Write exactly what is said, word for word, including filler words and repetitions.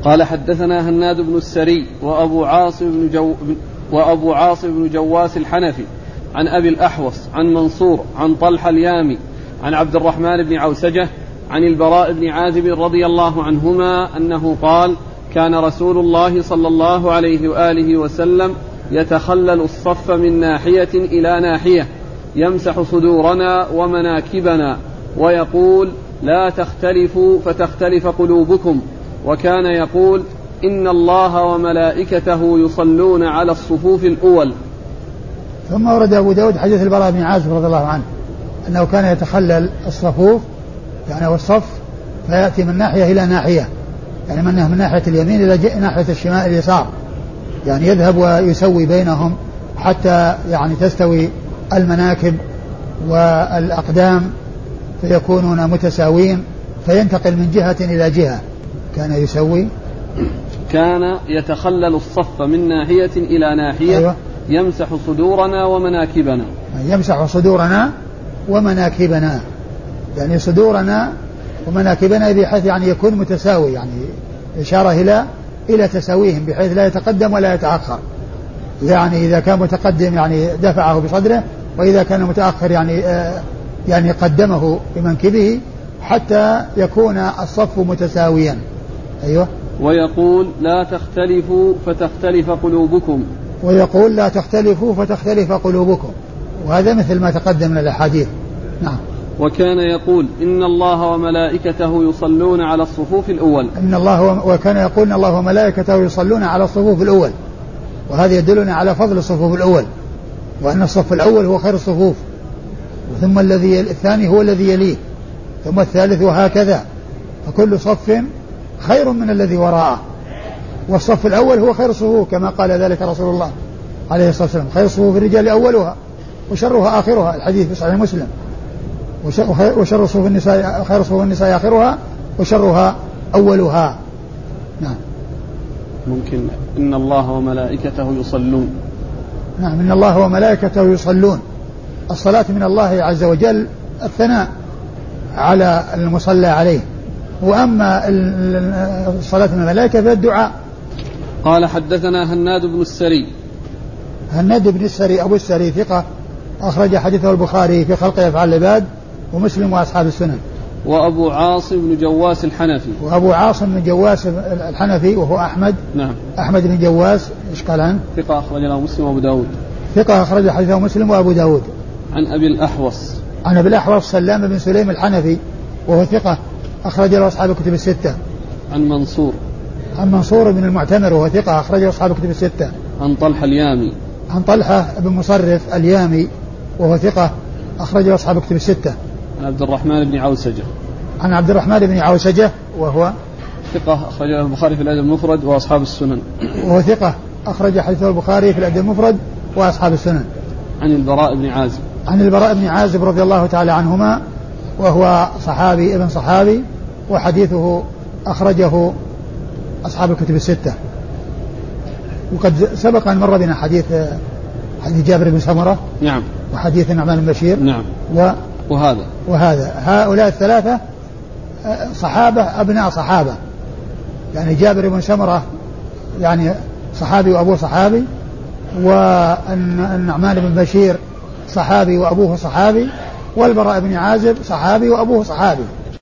قال حدثنا هناد بن السري وأبو عاصم بن, جو وأبو عاصم بن جواس الحنفي عن أبي الأحوص عن منصور عن طلحة اليامي عن عبد الرحمن بن عوسجة عن البراء بن عازب رضي الله عنهما أنه قال كان رسول الله صلى الله عليه وآله وسلم يتخلل الصف من ناحية إلى ناحية يمسح صدورنا ومناكبنا ويقول لا تختلفوا فتختلف قلوبكم، وكان يقول إن الله وملائكته يصلون على الصفوف الأول. ثم ورد أبو داود حديث البراء بن عازب رضي الله عنه أنه كان يتخلل الصفوف يعني والصف فيأتي من ناحية إلى ناحية، يعني منه من ناحية اليمين إلى ناحية الشمال اليسار، يعني يذهب ويسوي بينهم حتى يعني تستوي المناكب والأقدام فيكونون متساوين، فينتقل من جهة إلى جهة. كان يسوي كان يتخلل الصف من ناحية إلى ناحية. أيوة. يمسح صدورنا ومناكبنا. يمسح صدورنا ومناكبنا، يعني صدورنا ومناكبنا بحيث يعني يكون متساوي، يعني إشارة إلى إلى تساويهم بحيث لا يتقدم ولا يتأخر، يعني إذا كان متقدم يعني دفعه بصدره، وإذا كان متأخر يعني آه يعني قدمه بمنكبه حتى يكون الصف متساويا. أيوة. ويقول لا تختلفوا فتختلف قلوبكم. ويقول لا تختلفوا فتختلف قلوبكم، وهذا مثل ما تقدم من الأحاديث. نعم. وكان يقول إن الله وملائكته يصلون على الصفوف الأول. إن الله وكان يقول إن الله وملائكته يصلون على الصفوف الأول، وهذا يدلنا على فضل الصفوف الأول، وأن الصف الأول هو خير الصفوف، ثم الذي الثاني هو الذي يليه، ثم الثالث، وهكذا، فكل صف خير من الذي وراءه، والصف الأول هو خير الصفوف كما قال ذلك رسول الله عليه الصلاة والسلام: خير صفوف الرجال أولها وشرها آخرها، الحديث في صحيح مسلم. وشر صفوف النساء خير صفوف النساء آخرها وشرها أولها. نعم. ممكن إن الله وملائكته يصلون. نعم، إن الله وملائكته يصلون، الصلاة من الله عز وجل الثناء على المصلى عليه، وأما الصلاة من الملائكة فالدعاء. قال حدثنا هناد بن السري. هناد بن السري أبو السري ثقة، أخرج حديثه البخاري في خلق أفعال العباد ومسلم وأصحاب السنن. وأبو عاصم بن جواس الحنفي. وأبو عاصم بن جواس الحنفي وهو أحمد. نعم. أحمد بن جواس إيش قال عنه؟ ثقة أخرج له مسلم وأبو داود. ثقة أخرج حديثه مسلم وأبو داود. عن أبي الأحوص. عن أبي الأحوص سلام بن سليم الحنفي وهو ثقة أخرج له أصحاب الكتب الستة. عن منصور. عن منصور بن المعتمر وهو ثقة أخرج له أصحاب الكتب الستة. عن طلحة اليامي. عن طلحة بن مصرف اليامي وهو ثقة أخرج له أصحاب الكتب الستة. عن عبد الرحمن بن عوسجة. عن عبد الرحمن بن عوسجة وهو ثقة أخرج له البخاري في الأدب المفرد وأصحاب السنن. وهو ثقة أخرج حديثه البخاري في الأدب المفرد وأصحاب السنن. عن البراء بن عازب. عن البراء بن عازب رضي الله تعالى عنهما وهو صحابي ابن صحابي، وحديثه أخرجه أصحاب الكتب الستة. وقد سبق أن مر بنا حديث حديث جابر بن سمرة. نعم. وحديث النعمان بن بشير. نعم. و وهذا وهذا هؤلاء الثلاثة صحابة أبناء صحابة، يعني جابر بن سمرة يعني صحابي وأبوه صحابي، والنعمان بن بشير صحابي وأبوه صحابي، والبراء بن عازب صحابي وأبوه صحابي.